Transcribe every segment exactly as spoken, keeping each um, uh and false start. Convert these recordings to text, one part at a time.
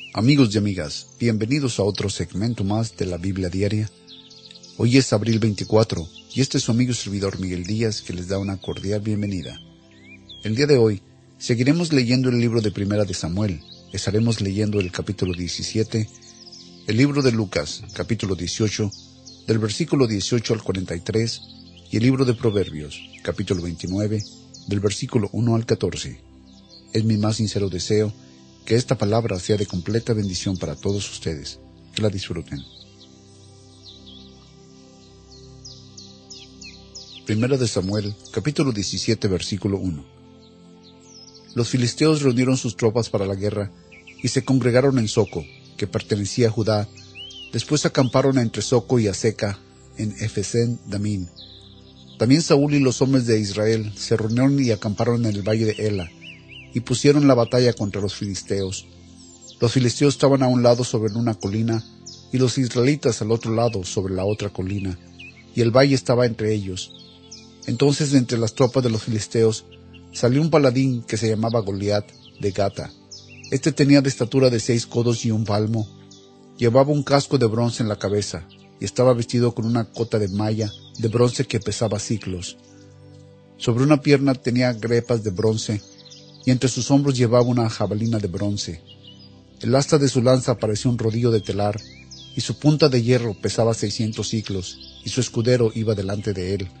Amigos y amigas, bienvenidos a otro segmento más de la Biblia Diaria. Hoy es abril veinticuatro y este es su amigo y servidor Miguel Díaz que les da una cordial bienvenida. El día de hoy seguiremos leyendo el libro de Primera de Samuel. Estaremos leyendo el capítulo diecisiete, el libro de Lucas, capítulo dieciocho, del versículo dieciocho al cuarenta y tres, y el libro de Proverbios, capítulo veintinueve, del versículo uno al catorce. Es mi más sincero deseo que esta palabra sea de completa bendición para todos ustedes. Que la disfruten. Primera de Samuel, capítulo diecisiete, versículo uno. Los filisteos reunieron sus tropas para la guerra y se congregaron en Soco, que pertenecía a Judá. Después acamparon entre Soco y Aseca, en Efesén Damín. También Saúl y los hombres de Israel se reunieron y acamparon en el valle de Ela, y pusieron la batalla contra los filisteos. Los filisteos estaban a un lado sobre una colina, y los israelitas al otro lado sobre la otra colina, y el valle estaba entre ellos. Entonces, de entre las tropas de los filisteos, salió un paladín que se llamaba Goliat de Gata. Este tenía de estatura de seis codos y un palmo, llevaba un casco de bronce en la cabeza, y estaba vestido con una cota de malla de bronce que pesaba siclos. Sobre una pierna tenía grepas de bronce, y entre sus hombros llevaba una jabalina de bronce. El asta de su lanza parecía un rodillo de telar, y su punta de hierro pesaba seiscientos siclos, y su escudero iba delante de él.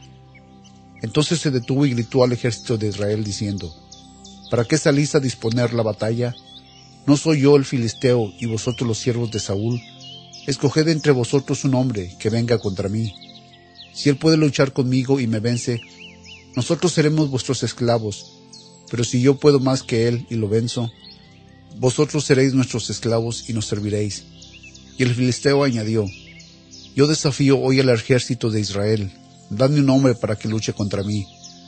Entonces se detuvo y gritó al ejército de Israel diciendo: ¿Para qué salís a disponer la batalla? ¿No soy yo el filisteo y vosotros los siervos de Saúl? Escoged entre vosotros un hombre que venga contra mí. Si él puede luchar conmigo y me vence, nosotros seremos vuestros esclavos. Pero si yo puedo más que él y lo venzo, vosotros seréis nuestros esclavos y nos serviréis. Y el filisteo añadió: Yo desafío hoy al ejército de Israel, dadme un hombre para que luche contra mí.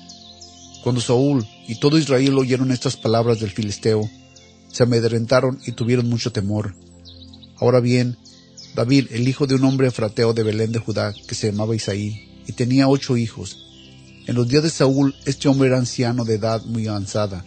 Cuando Saúl y todo Israel oyeron estas palabras del filisteo, se amedrentaron y tuvieron mucho temor. Ahora bien, David, el hijo de un hombre efrateo de Belén de Judá, que se llamaba Isaí, y tenía ocho hijos. En los días de Saúl, este hombre era anciano de edad muy avanzada.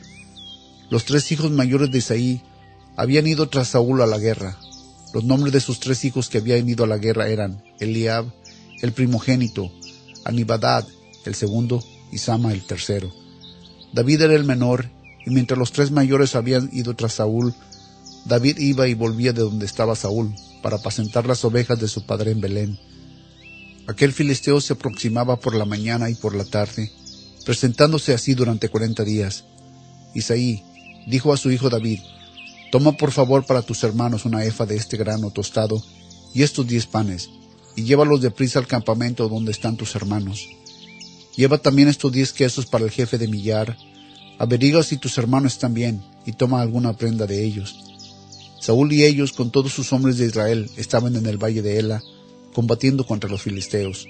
Los tres hijos mayores de Isaí habían ido tras Saúl a la guerra. Los nombres de sus tres hijos que habían ido a la guerra eran Eliab, el primogénito, Anibadad, el segundo, y Sama, el tercero. David era el menor, y mientras los tres mayores habían ido tras Saúl, David iba y volvía de donde estaba Saúl, para apacentar las ovejas de su padre en Belén. Aquel filisteo se aproximaba por la mañana y por la tarde, presentándose así durante cuarenta días. Isaí dijo a su hijo David: Toma por favor para tus hermanos una efa de este grano tostado y estos diez panes, y llévalos deprisa al campamento donde están tus hermanos. Lleva también estos diez quesos para el jefe de millar. Averigua si tus hermanos están bien, y toma alguna prenda de ellos. Saúl y ellos, con todos sus hombres de Israel, estaban en el valle de Ela, combatiendo contra los filisteos.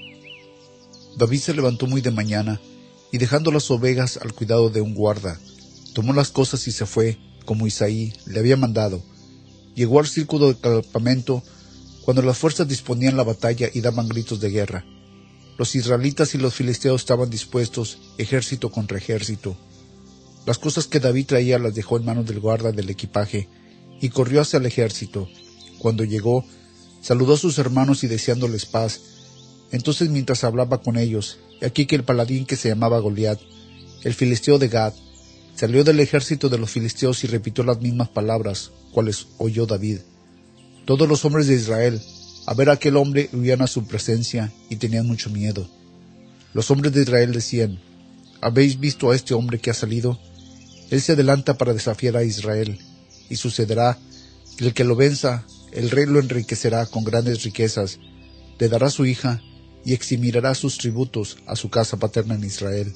David se levantó muy de mañana, y dejando las ovejas al cuidado de un guarda, tomó las cosas y se fue, como Isaí le había mandado. Llegó al círculo del campamento, cuando las fuerzas disponían la batalla y daban gritos de guerra. Los israelitas y los filisteos estaban dispuestos, ejército contra ejército. Las cosas que David traía las dejó en manos del guarda del equipaje, y corrió hacia el ejército. Cuando llegó, saludó a sus hermanos y deseándoles paz. Entonces, mientras hablaba con ellos, he aquí que el paladín que se llamaba Goliat, el filisteo de Gat, salió del ejército de los filisteos y repitió las mismas palabras, cuales oyó David. Todos los hombres de Israel, a ver a aquel hombre, huían a su presencia y tenían mucho miedo. Los hombres de Israel decían: ¿Habéis visto a este hombre que ha salido? Él se adelanta para desafiar a Israel, y sucederá que el que lo venza, el rey lo enriquecerá con grandes riquezas, le dará su hija y eximirá sus tributos a su casa paterna en Israel.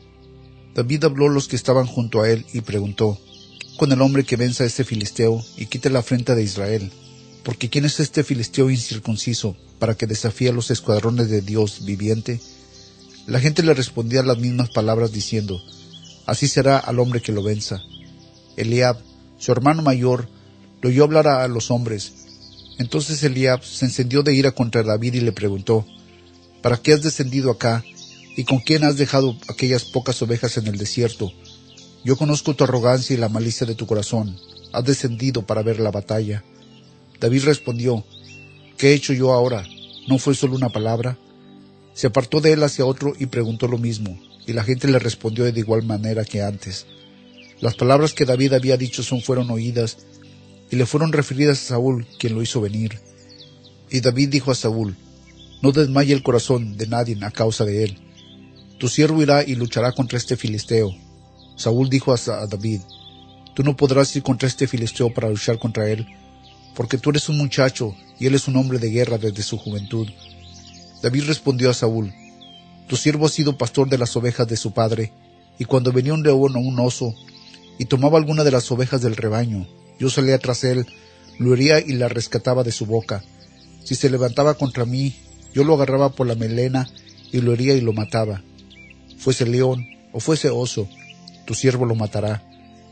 David habló a los que estaban junto a él y preguntó: con el hombre que venza a este filisteo y quite la afrenta de Israel, porque ¿quién es este filisteo incircunciso para que desafíe a los escuadrones de Dios viviente? La gente le respondía las mismas palabras diciendo: así será al hombre que lo venza. Eliab, su hermano mayor, lo oyó hablar a los hombres. Entonces Eliab se encendió de ira contra David y le preguntó: ¿para qué has descendido acá? ¿Y con quién has dejado aquellas pocas ovejas en el desierto? Yo conozco tu arrogancia y la malicia de tu corazón. Has descendido para ver la batalla. David respondió: ¿Qué he hecho yo ahora? ¿No fue solo una palabra? Se apartó de él hacia otro y preguntó lo mismo, y la gente le respondió de igual manera que antes. Las palabras que David había dicho son fueron oídas, y le fueron referidas a Saúl, quien lo hizo venir. Y David dijo a Saúl: No desmaye el corazón de nadie a causa de él. Tu siervo irá y luchará contra este filisteo. Saúl dijo a David: Tú no podrás ir contra este filisteo para luchar contra él, porque tú eres un muchacho y él es un hombre de guerra desde su juventud. David respondió a Saúl: Tu siervo ha sido pastor de las ovejas de su padre, y cuando venía un león o un oso, y tomaba alguna de las ovejas del rebaño, yo salía tras él, lo hería y la rescataba de su boca. Si se levantaba contra mí, yo lo agarraba por la melena y lo hería y lo mataba. Fuese león o fuese oso, tu siervo lo matará.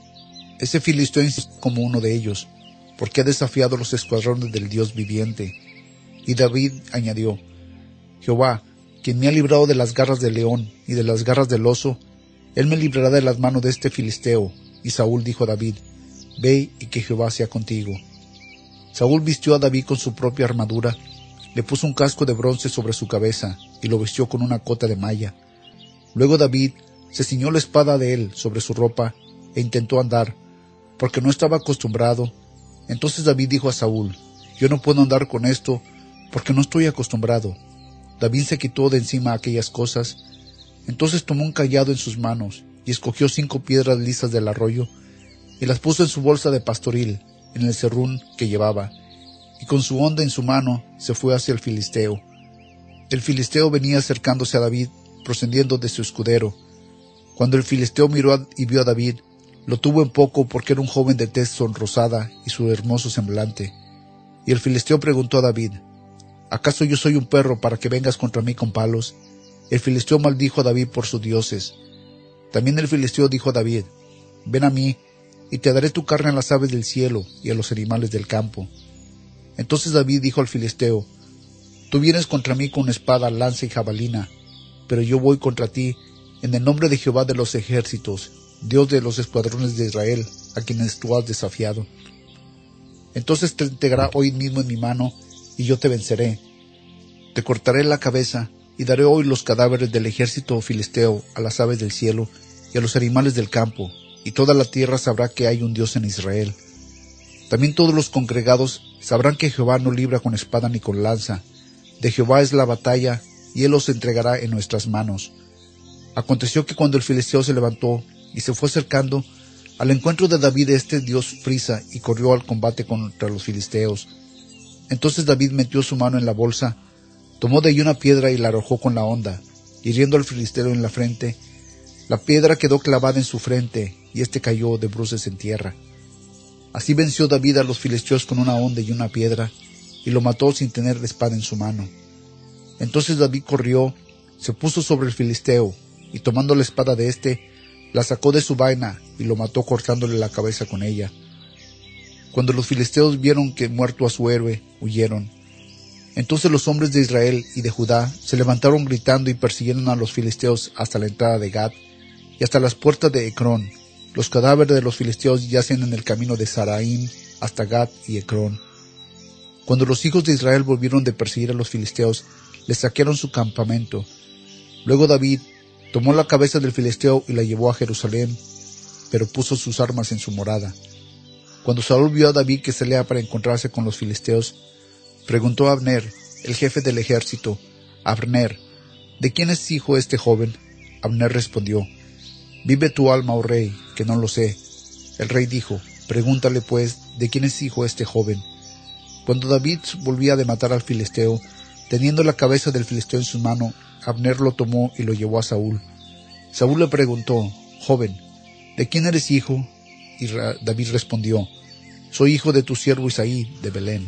Ese filisteo es como uno de ellos, porque ha desafiado los escuadrones del Dios viviente. Y David añadió: Jehová, quien me ha librado de las garras del león y de las garras del oso, él me librará de las manos de este filisteo. Y Saúl dijo a David: Ve y que Jehová sea contigo. Saúl vistió a David con su propia armadura, le puso un casco de bronce sobre su cabeza y lo vistió con una cota de malla. Luego David se ciñó la espada de él sobre su ropa e intentó andar, porque no estaba acostumbrado. Entonces David dijo a Saúl: Yo no puedo andar con esto, porque no estoy acostumbrado. David se quitó de encima aquellas cosas. Entonces tomó un cayado en sus manos y escogió cinco piedras lisas del arroyo y las puso en su bolsa de pastoril, en el zerrún que llevaba, y con su honda en su mano se fue hacia el filisteo. El filisteo venía acercándose a David, procediendo de su escudero. Cuando el filisteo miró a, y vio a David, lo tuvo en poco porque era un joven de tez sonrosada y su hermoso semblante. Y el filisteo preguntó a David: ¿Acaso yo soy un perro para que vengas contra mí con palos? El filisteo maldijo a David por sus dioses. También el filisteo dijo a David: Ven a mí, y te daré tu carne a las aves del cielo y a los animales del campo. Entonces David dijo al filisteo: Tú vienes contra mí con espada, lanza y jabalina, pero yo voy contra ti en el nombre de Jehová de los ejércitos, Dios de los escuadrones de Israel, a quienes tú has desafiado. Entonces te entregará hoy mismo en mi mano, y yo te venceré. Te cortaré la cabeza, y daré hoy los cadáveres del ejército filisteo a las aves del cielo y a los animales del campo, y toda la tierra sabrá que hay un Dios en Israel. También todos los congregados sabrán que Jehová no libra con espada ni con lanza. De Jehová es la batalla, y él los entregará en nuestras manos. Aconteció que cuando el filisteo se levantó y se fue acercando al encuentro de David, este dio prisa y corrió al combate contra los filisteos. Entonces David metió su mano en la bolsa, tomó de allí una piedra y la arrojó con la honda, hiriendo al filisteo en la frente. La piedra quedó clavada en su frente, y éste cayó de bruces en tierra. Así venció David a los filisteos con una honda y una piedra, y lo mató sin tener la espada en su mano. Entonces David corrió, se puso sobre el filisteo, y tomando la espada de éste, la sacó de su vaina, y lo mató cortándole la cabeza con ella. Cuando los filisteos vieron que muerto a su héroe, huyeron. Entonces los hombres de Israel y de Judá se levantaron gritando y persiguieron a los filisteos hasta la entrada de Gat y hasta las puertas de Ecrón. Los cadáveres de los filisteos yacen en el camino de Saraim hasta Gat y Ecrón. Cuando los hijos de Israel volvieron de perseguir a los filisteos, les saquearon su campamento. Luego David tomó la cabeza del filisteo y la llevó a Jerusalén, pero puso sus armas en su morada. Cuando Saúl vio a David que salía para encontrarse con los filisteos, preguntó a Abner, el jefe del ejército: Abner, ¿de quién es hijo este joven? Abner respondió: Vive tu alma, oh rey, que no lo sé. El rey dijo: Pregúntale pues, ¿de quién es hijo este joven? Cuando David volvía de matar al filisteo, teniendo la cabeza del filisteo en su mano, Abner lo tomó y lo llevó a Saúl. Saúl le preguntó: Joven, ¿de quién eres hijo? Y David respondió: Soy hijo de tu siervo Isaí de Belén.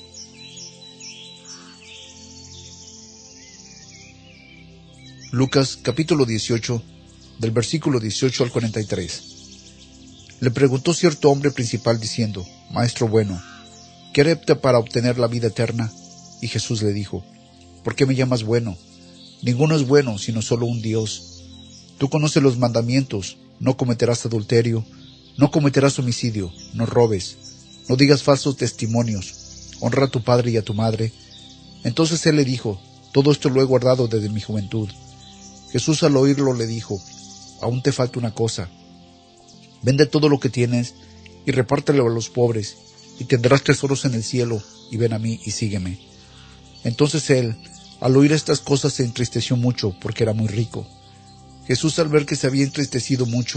Lucas capítulo dieciocho, del versículo dieciocho al cuarenta y tres. Le preguntó cierto hombre principal diciendo: Maestro bueno, ¿qué haré para obtener la vida eterna? Y Jesús le dijo: ¿Por qué me llamas bueno? Ninguno es bueno sino solo un Dios. Tú conoces los mandamientos: no cometerás adulterio, no cometerás homicidio, no robes, no digas falsos testimonios, honra a tu padre y a tu madre. Entonces él le dijo, todo esto lo he guardado desde mi juventud. Jesús al oírlo le dijo, aún te falta una cosa. Vende todo lo que tienes y repártelo a los pobres, y tendrás tesoros en el cielo, y ven a mí y sígueme. Entonces él, al oír estas cosas, se entristeció mucho, porque era muy rico. Jesús, al ver que se había entristecido mucho,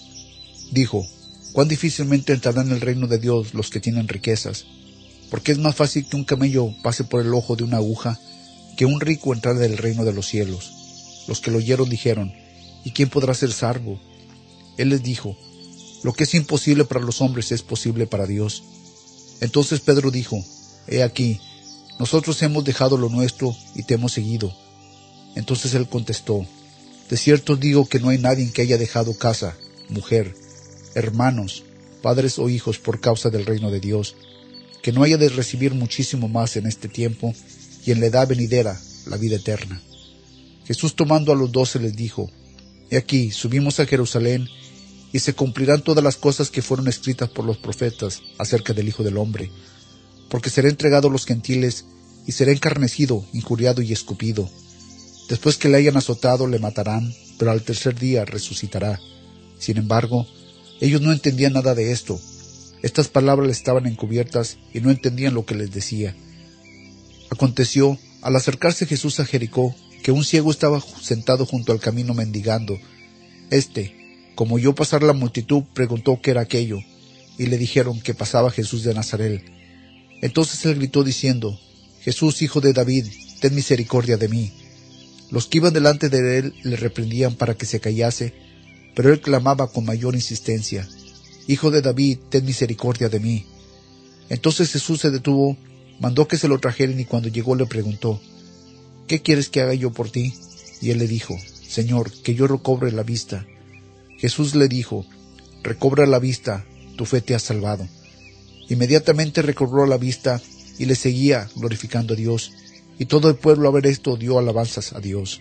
dijo, cuán difícilmente entrarán en el reino de Dios los que tienen riquezas, porque es más fácil que un camello pase por el ojo de una aguja, que un rico entrar en el reino de los cielos. Los que lo oyeron dijeron, ¿y quién podrá ser salvo? Él les dijo, lo que es imposible para los hombres es posible para Dios. Entonces Pedro dijo, he aquí, nosotros hemos dejado lo nuestro y te hemos seguido. Entonces él contestó, de cierto os digo que no hay nadie que haya dejado casa, mujer, hermanos, padres o hijos por causa del reino de Dios, que no haya de recibir muchísimo más en este tiempo y en la edad venidera la vida eterna. Jesús, tomando a los doce, les dijo, he aquí, subimos a Jerusalén, y se cumplirán todas las cosas que fueron escritas por los profetas acerca del Hijo del Hombre, porque será entregado a los gentiles, y será encarnecido, injuriado y escupido. Después que le hayan azotado, le matarán, pero al tercer día resucitará. Sin embargo, ellos no entendían nada de esto. Estas palabras les estaban encubiertas, y no entendían lo que les decía. Aconteció, al acercarse Jesús a Jericó, que un ciego estaba sentado junto al camino mendigando. Este, como oyó pasar la multitud, preguntó qué era aquello, y le dijeron que pasaba Jesús de Nazaret. Entonces él gritó diciendo, Jesús, hijo de David, ten misericordia de mí. Los que iban delante de él le reprendían para que se callase, pero él clamaba con mayor insistencia, Hijo de David, ten misericordia de mí. Entonces Jesús se detuvo, mandó que se lo trajeran, y cuando llegó le preguntó, ¿qué quieres que haga yo por ti? Y él le dijo, Señor, que yo recobre la vista. Jesús le dijo, recobra la vista, tu fe te ha salvado. Inmediatamente recobró la vista y le seguía glorificando a Dios, y todo el pueblo al ver esto dio alabanzas a Dios.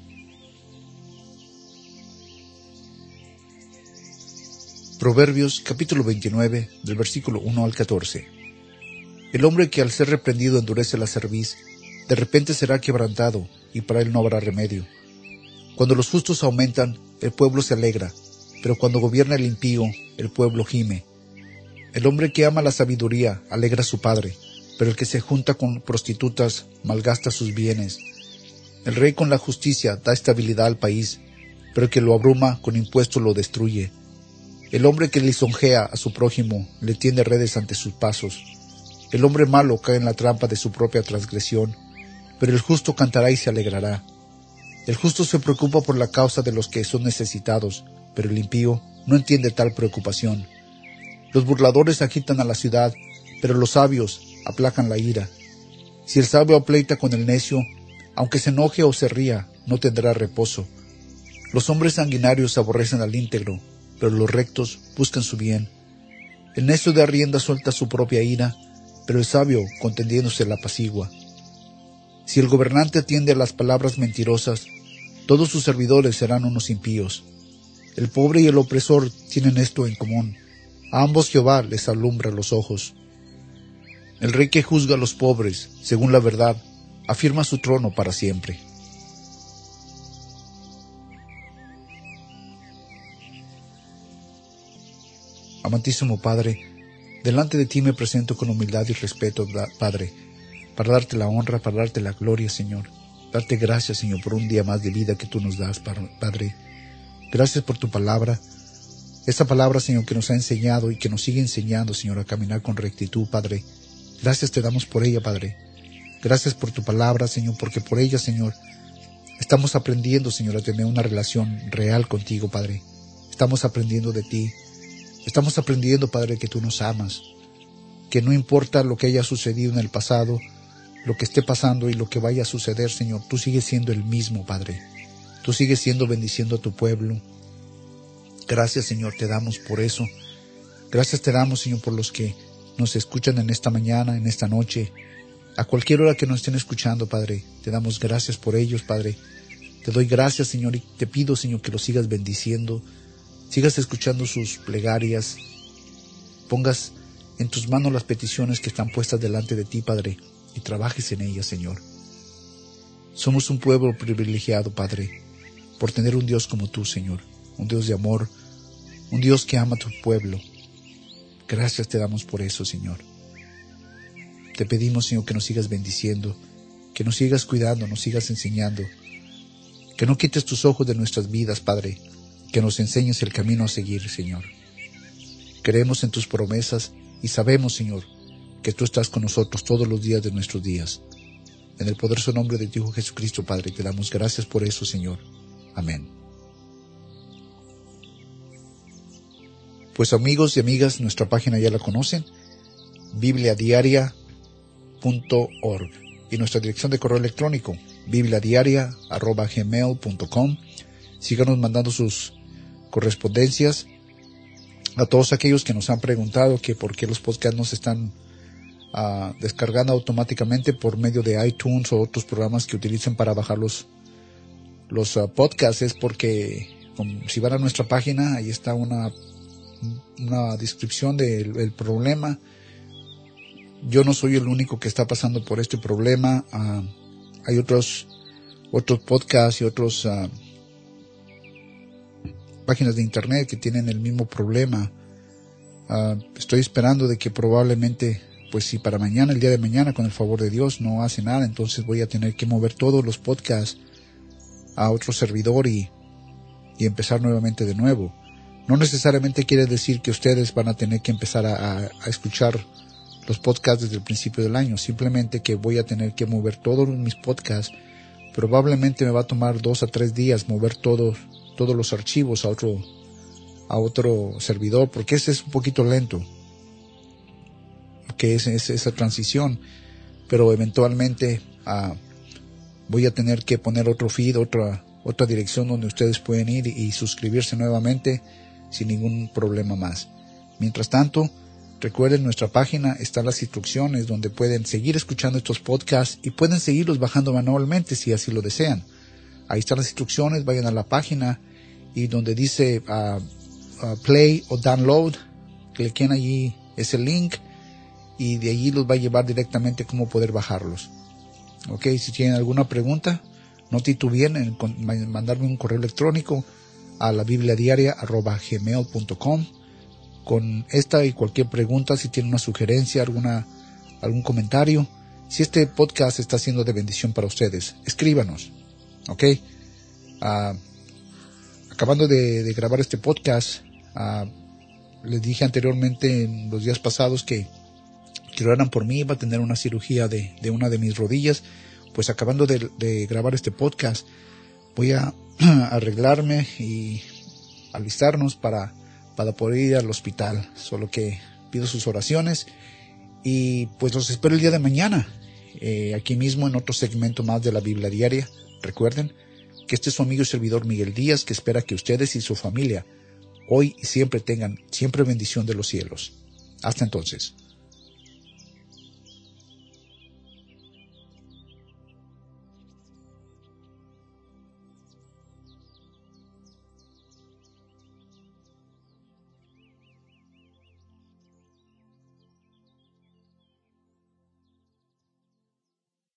Proverbios capítulo veintinueve, del versículo uno al catorce. El hombre que al ser reprendido endurece la cerviz, de repente será quebrantado, y para él no habrá remedio. Cuando los justos aumentan, el pueblo se alegra, pero cuando gobierna el impío, el pueblo gime. El hombre que ama la sabiduría alegra a su padre, pero el que se junta con prostitutas malgasta sus bienes. El rey con la justicia da estabilidad al país, pero el que lo abruma con impuestos lo destruye. El hombre que lisonjea a su prójimo le tiende redes ante sus pasos. El hombre malo cae en la trampa de su propia transgresión, pero el justo cantará y se alegrará. El justo se preocupa por la causa de los que son necesitados, pero el impío no entiende tal preocupación. Los burladores agitan a la ciudad, pero los sabios aplacan la ira. Si el sabio apleita con el necio, aunque se enoje o se ría, no tendrá reposo. Los hombres sanguinarios aborrecen al íntegro, pero los rectos buscan su bien. El necio da rienda suelta a su propia ira, pero el sabio, contendiéndose, la apacigua. Si el gobernante atiende a las palabras mentirosas, todos sus servidores serán unos impíos. El pobre y el opresor tienen esto en común. A ambos Jehová les alumbra los ojos. El rey que juzga a los pobres, según la verdad, afirma su trono para siempre. Amantísimo Padre, delante de ti me presento con humildad y respeto, Padre, para darte la honra, para darte la gloria, Señor. Darte gracias, Señor, por un día más de vida que tú nos das, Padre. Gracias por tu palabra, esta palabra, Señor, que nos ha enseñado y que nos sigue enseñando, Señor, a caminar con rectitud, Padre. Gracias te damos por ella, Padre. Gracias por tu palabra, Señor, porque por ella, Señor, estamos aprendiendo, Señor, a tener una relación real contigo, Padre. Estamos aprendiendo de ti. Estamos aprendiendo, Padre, que tú nos amas, que no importa lo que haya sucedido en el pasado, lo que esté pasando y lo que vaya a suceder, Señor, tú sigues siendo el mismo, Padre. Tú sigues siendo bendiciendo a tu pueblo. Gracias, Señor, te damos por eso. Gracias te damos, Señor, por los que nos escuchan en esta mañana, en esta noche, a cualquier hora que nos estén escuchando, Padre. Te damos gracias por ellos, Padre. Te doy gracias, Señor, y te pido, Señor, que los sigas bendiciendo, sigas escuchando sus plegarias, pongas en tus manos las peticiones que están puestas delante de ti, Padre, y trabajes en ellas, Señor. Somos un pueblo privilegiado, Padre, por tener un Dios como tú, Señor, un Dios de amor, un Dios que ama a tu pueblo. Gracias te damos por eso, Señor. Te pedimos, Señor, que nos sigas bendiciendo, que nos sigas cuidando, nos sigas enseñando, que no quites tus ojos de nuestras vidas, Padre, que nos enseñes el camino a seguir, Señor. Creemos en tus promesas y sabemos, Señor, que tú estás con nosotros todos los días de nuestros días. En el poderoso nombre de tu Hijo Jesucristo, Padre, te damos gracias por eso, Señor. Amén. Pues amigos y amigas, nuestra página ya la conocen, biblia diaria punto org, y nuestra dirección de correo electrónico, biblia diaria arroba gmail punto com. Síganos mandando sus correspondencias. A todos aquellos que nos han preguntado que por qué los podcasts no se están uh, descargando automáticamente por medio de iTunes o otros programas que utilicen para bajar los, los uh, podcasts, es porque um, si van a nuestra página, ahí está una, una descripción del, del problema. Yo no soy el único que está pasando por este problema. Uh, hay otros, otros podcasts y otros uh, páginas de internet que tienen el mismo problema. Uh, estoy esperando de que probablemente, pues si para mañana, el día de mañana, con el favor de Dios, no hace nada, entonces voy a tener que mover todos los podcasts a otro servidor y, y empezar nuevamente de nuevo. No necesariamente quiere decir que ustedes van a tener que empezar a, a, a escuchar los podcasts desde el principio del año, simplemente que voy a tener que mover todos mis podcasts. Probablemente me va a tomar dos a tres días mover todos todos los archivos a otro a otro servidor, porque ese es un poquito lento, que es, es esa transición, pero eventualmente uh, voy a tener que poner otro feed, otra otra dirección donde ustedes pueden ir y, y suscribirse nuevamente sin ningún problema más. Mientras tanto, recuerden, nuestra página están las instrucciones donde pueden seguir escuchando estos podcasts y pueden seguirlos bajando manualmente si así lo desean. Ahí están las instrucciones, vayan a la página y donde dice uh, uh, play o download, cliquen allí ese link y de allí los va a llevar directamente a cómo poder bajarlos. Ok, si tienen alguna pregunta, no titubeen en mandarme un correo electrónico a la biblia diaria arroba gmail punto com con esta y cualquier pregunta. Si tienen una sugerencia, alguna algún comentario, si este podcast está siendo de bendición para ustedes, escríbanos. Ok, uh, acabando de, de grabar este podcast, uh, les dije anteriormente en los días pasados que, que oraran por mí. Iba a tener una cirugía de, de una de mis rodillas. Pues acabando de, de grabar este podcast, voy a arreglarme y alistarnos para, para poder ir al hospital. Solo que pido sus oraciones y pues los espero el día de mañana, eh, aquí mismo en otro segmento más de la Biblia Diaria. Recuerden que este es su amigo y servidor Miguel Díaz, que espera que ustedes y su familia hoy y siempre tengan siempre bendición de los cielos. Hasta entonces.